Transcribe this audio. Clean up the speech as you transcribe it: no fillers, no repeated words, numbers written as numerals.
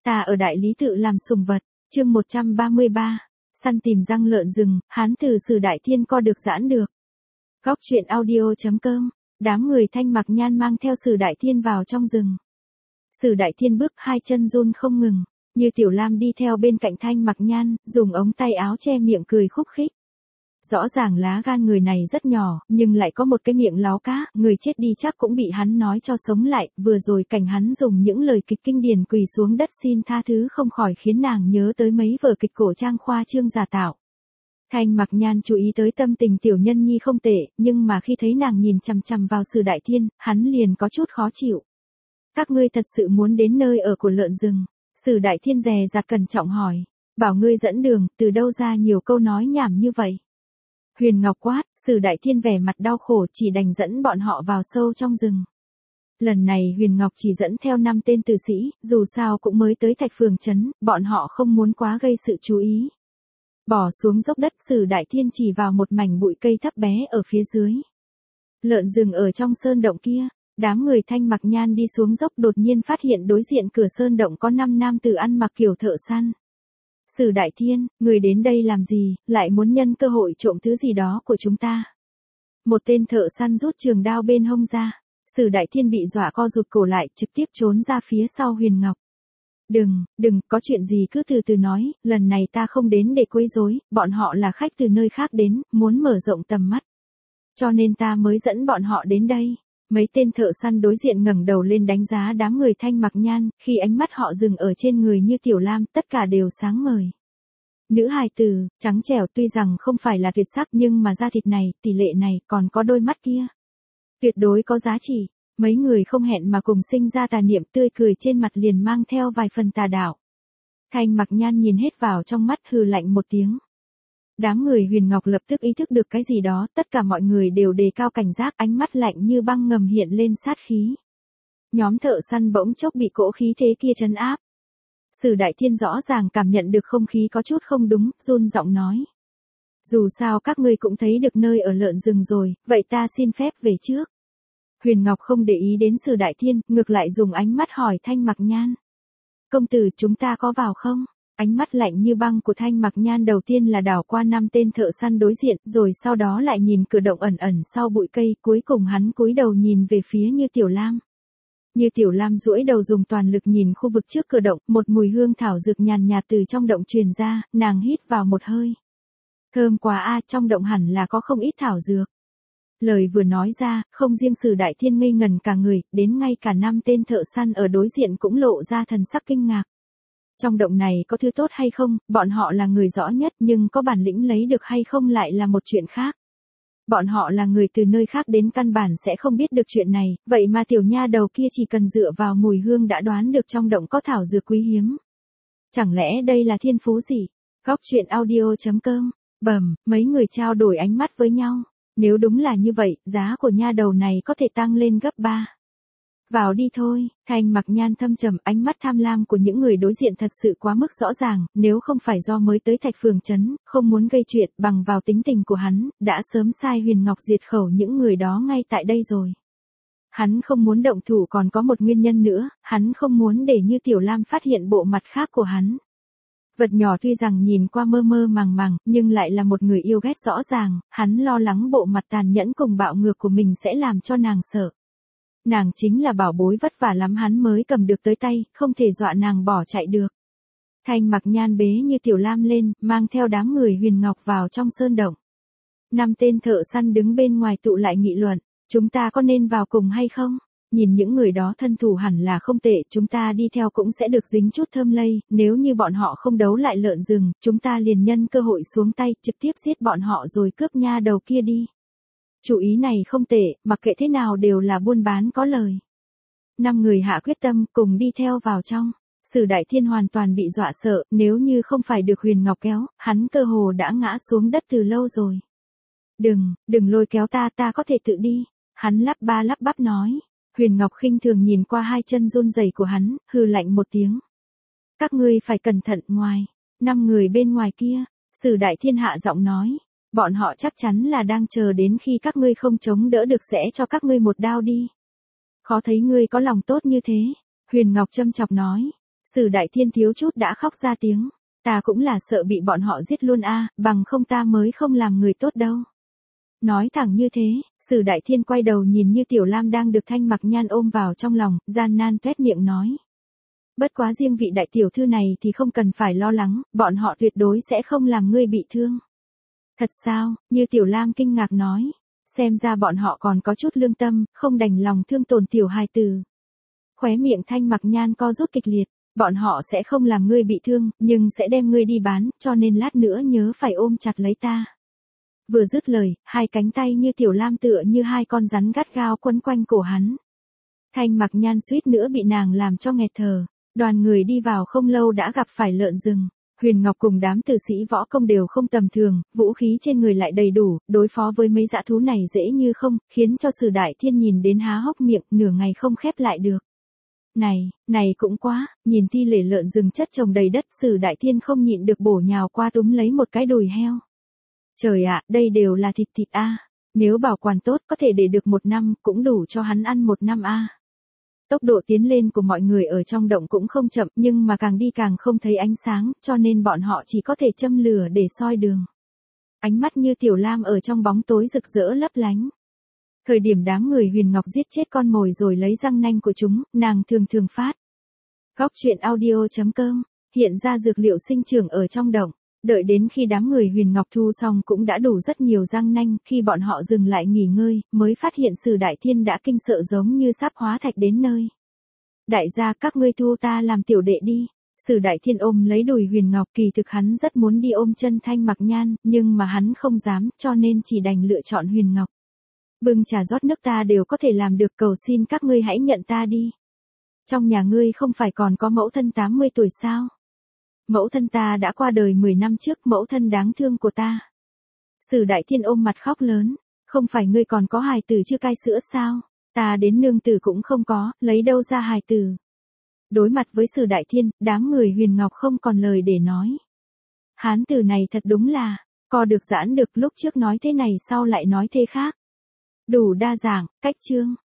Ta ở đại lý tự làm sùng vật, chương 133, săn tìm răng lợn rừng, hán từ Sử Đại Thiên co được giãn được. Góc truyện audio.com, đám người Thanh Mặc Nhan mang theo Sử Đại Thiên vào trong rừng. Sử Đại Thiên bước hai chân run không ngừng, Như Tiểu Lam đi theo bên cạnh Thanh Mặc Nhan, dùng ống tay áo che miệng cười khúc khích. Rõ ràng lá gan người này rất nhỏ, nhưng lại có một cái miệng láo cá, người chết đi chắc cũng bị hắn nói cho sống lại, vừa rồi cảnh hắn dùng những lời kịch kinh điển quỳ xuống đất xin tha thứ không khỏi khiến nàng nhớ tới mấy vở kịch cổ trang khoa trương giả tạo. Thanh Mặc Nhan chú ý tới tâm tình tiểu nhân nhi không tệ, nhưng mà khi thấy nàng nhìn chằm chằm vào Sử Đại Thiên, hắn liền có chút khó chịu. Các ngươi thật sự muốn đến nơi ở của lợn rừng? Sử Đại Thiên dè dặt cẩn trọng hỏi. Bảo ngươi dẫn đường, từ đâu ra nhiều câu nói nhảm như vậy? Huyền Ngọc quát, Sử Đại Thiên vẻ mặt đau khổ chỉ đành dẫn bọn họ vào sâu trong rừng. Lần này Huyền Ngọc chỉ dẫn theo 5 tên tử sĩ, dù sao cũng mới tới Thạch Phường trấn, bọn họ không muốn quá gây sự chú ý. Bỏ xuống dốc đất, Sử Đại Thiên chỉ vào một mảnh bụi cây thấp bé ở phía dưới. Lợn rừng ở trong sơn động kia, đám người Thanh Mặc Nhan đi xuống dốc đột nhiên phát hiện đối diện cửa sơn động có 5 nam tử ăn mặc kiểu thợ săn. Sử Đại Thiên, người đến đây làm gì, lại muốn nhân cơ hội trộm thứ gì đó của chúng ta. Một tên thợ săn rút trường đao bên hông ra. Sử Đại Thiên bị dọa co rụt cổ lại, trực tiếp trốn ra phía sau Huyền Ngọc. Đừng, có chuyện gì cứ từ từ nói, lần này ta không đến để quấy rối, bọn họ là khách từ nơi khác đến, muốn mở rộng tầm mắt. Cho nên ta mới dẫn bọn họ đến đây. Mấy tên thợ săn đối diện ngẩng đầu lên đánh giá đám người Thanh Mặc Nhan, khi ánh mắt họ dừng ở trên người Như Tiểu Lam, tất cả đều sáng ngời. Nữ hài tử, trắng trẻo tuy rằng không phải là tuyệt sắc nhưng mà da thịt này, tỷ lệ này, còn có đôi mắt kia. Tuyệt đối có giá trị, mấy người không hẹn mà cùng sinh ra tà niệm tươi cười trên mặt liền mang theo vài phần tà đạo. Thanh Mặc Nhan nhìn hết vào trong mắt hừ lạnh một tiếng. Đám người Huyền Ngọc lập tức ý thức được cái gì đó, tất cả mọi người đều đề cao cảnh giác, ánh mắt lạnh như băng ngầm hiện lên sát khí. Nhóm thợ săn bỗng chốc bị cỗ khí thế kia trấn áp. Sử Đại Thiên rõ ràng cảm nhận được không khí có chút không đúng, run giọng nói. Dù sao các ngươi cũng thấy được nơi ở lợn rừng rồi, vậy ta xin phép về trước. Huyền Ngọc không để ý đến Sử Đại Thiên, ngược lại dùng ánh mắt hỏi Thanh Mặc Nhan. Công tử, chúng ta có vào không? Ánh mắt lạnh như băng của Thanh Mặc Nhan đầu tiên là đảo qua 5 tên thợ săn đối diện, rồi sau đó lại nhìn cửa động ẩn ẩn sau bụi cây, cuối cùng hắn cúi đầu nhìn về phía Như Tiểu Lam. Như Tiểu Lam duỗi đầu dùng toàn lực nhìn khu vực trước cửa động, một mùi hương thảo dược nhàn nhạt từ trong động truyền ra, nàng hít vào một hơi. Thơm quá a, trong động hẳn là có không ít thảo dược. Lời vừa nói ra, không riêng Sử Đại Thiên ngây ngẩn cả người, đến ngay cả 5 tên thợ săn ở đối diện cũng lộ ra thần sắc kinh ngạc. Trong động này có thứ tốt hay không, bọn họ là người rõ nhất nhưng có bản lĩnh lấy được hay không lại là một chuyện khác. Bọn họ là người từ nơi khác đến căn bản sẽ không biết được chuyện này, vậy mà tiểu nha đầu kia chỉ cần dựa vào mùi hương đã đoán được trong động có thảo dược quý hiếm. Chẳng lẽ đây là thiên phú gì? Góc truyện audio.com, mấy người trao đổi ánh mắt với nhau. Nếu đúng là như vậy, giá của nha đầu này có thể tăng lên gấp 3. Vào đi thôi, Thanh Mặc Nhan thâm trầm, ánh mắt tham lam của những người đối diện thật sự quá mức rõ ràng, nếu không phải do mới tới Thạch Phường trấn, không muốn gây chuyện, bằng vào tính tình của hắn, đã sớm sai Huyền Ngọc diệt khẩu những người đó ngay tại đây rồi. Hắn không muốn động thủ còn có một nguyên nhân nữa, hắn không muốn để Như Tiểu Lam phát hiện bộ mặt khác của hắn. Vật nhỏ tuy rằng nhìn qua mơ mơ màng màng, nhưng lại là một người yêu ghét rõ ràng, hắn lo lắng bộ mặt tàn nhẫn cùng bạo ngược của mình sẽ làm cho nàng sợ. Nàng chính là bảo bối vất vả lắm hắn mới cầm được tới tay, không thể dọa nàng bỏ chạy được. Thanh Mặc Nhan bế Như Tiểu Lam lên, mang theo đám người Huyền Ngọc vào trong sơn động. 5 tên thợ săn đứng bên ngoài tụ lại nghị luận, chúng ta có nên vào cùng hay không? Nhìn những người đó thân thủ hẳn là không tệ, chúng ta đi theo cũng sẽ được dính chút thơm lây, nếu như bọn họ không đấu lại lợn rừng, chúng ta liền nhân cơ hội xuống tay, trực tiếp giết bọn họ rồi cướp nha đầu kia đi. Chủ ý này không tệ, mặc kệ thế nào đều là buôn bán có lời. 5 người hạ quyết tâm cùng đi theo vào trong. Sử Đại Thiên hoàn toàn bị dọa sợ, nếu như không phải được Huyền Ngọc kéo, hắn cơ hồ đã ngã xuống đất từ lâu rồi. Đừng lôi kéo ta có thể tự đi. Hắn lắp ba lắp bắp nói. Huyền Ngọc khinh thường nhìn qua hai chân run rẩy của hắn, hừ lạnh một tiếng. Các ngươi phải cẩn thận, ngoài 5 người bên ngoài kia, Sử Đại Thiên hạ giọng nói. Bọn họ chắc chắn là đang chờ đến khi các ngươi không chống đỡ được sẽ cho các ngươi một đao đi. Khó thấy ngươi có lòng tốt như thế. Huyền Ngọc châm chọc nói. Sử Đại Thiên thiếu chút đã khóc ra tiếng. Ta cũng là sợ bị bọn họ giết luôn a, bằng không ta mới không làm người tốt đâu. Nói thẳng như thế, Sử Đại Thiên quay đầu nhìn Như Tiểu Lam đang được Thanh Mặc Nhan ôm vào trong lòng, gian nan tuét miệng nói. Bất quá riêng vị đại tiểu thư này thì không cần phải lo lắng, bọn họ tuyệt đối sẽ không làm ngươi bị thương. Thật sao? Như Tiểu Lam kinh ngạc nói. Xem ra bọn họ còn có chút lương tâm, không đành lòng thương tổn tiểu hài tử. Khóe miệng Thanh Mặc Nhan co rút kịch liệt. Bọn họ sẽ không làm ngươi bị thương, nhưng sẽ đem ngươi đi bán, cho nên lát nữa nhớ phải ôm chặt lấy ta. Vừa dứt lời, hai cánh tay Như Tiểu Lam tựa như hai con rắn gắt gao quấn quanh cổ hắn. Thanh Mặc Nhan suýt nữa bị nàng làm cho nghẹt thở. Đoàn người đi vào không lâu đã gặp phải lợn rừng. Huyền Ngọc cùng đám tử sĩ võ công đều không tầm thường, vũ khí trên người lại đầy đủ, đối phó với mấy dã thú này dễ như không, khiến cho Sử Đại Thiên nhìn đến há hốc miệng, nửa ngày không khép lại được. Này cũng quá, nhìn thi thể lợn rừng chất chồng đầy đất, Sử Đại Thiên không nhịn được bổ nhào qua túm lấy một cái đùi heo. Trời ạ, đây đều là thịt a. Nếu bảo quản tốt có thể để được 1 năm, cũng đủ cho hắn ăn 1 năm a. Tốc độ tiến lên của mọi người ở trong động cũng không chậm, nhưng mà càng đi càng không thấy ánh sáng, cho nên bọn họ chỉ có thể châm lửa để soi đường. Ánh mắt Như Tiểu Lam ở trong bóng tối rực rỡ lấp lánh. Thời điểm đám người Huyền Ngọc giết chết con mồi rồi lấy răng nanh của chúng, nàng thường phát. Góc truyện audio.com, hiện ra dược liệu sinh trưởng ở trong động. Đợi đến khi đám người Huyền Ngọc thu xong cũng đã đủ rất nhiều răng nanh, khi bọn họ dừng lại nghỉ ngơi, mới phát hiện Sử Đại Thiên đã kinh sợ giống như sắp hóa thạch đến nơi. Đại gia các ngươi thu ta làm tiểu đệ đi. Sử Đại Thiên ôm lấy đùi Huyền Ngọc, kỳ thực hắn rất muốn đi ôm chân Thanh Mặc Nhan, nhưng mà hắn không dám, cho nên chỉ đành lựa chọn Huyền Ngọc. Bưng trà rót nước ta đều có thể làm được, cầu xin các ngươi hãy nhận ta đi. Trong nhà ngươi không phải còn có mẫu thân 80 tuổi sao? Mẫu thân ta đã qua đời 10 năm trước, mẫu thân đáng thương của ta. Sử Đại Thiên ôm mặt khóc lớn, không phải ngươi còn có hài tử chưa cai sữa sao? Ta đến nương tử cũng không có, lấy đâu ra hài tử? Đối mặt với Sử Đại Thiên, đám người Huyền Ngọc không còn lời để nói. Hán tử này thật đúng là, co được giãn được, lúc trước nói thế này sau lại nói thế khác. Đủ đa dạng, cách chương.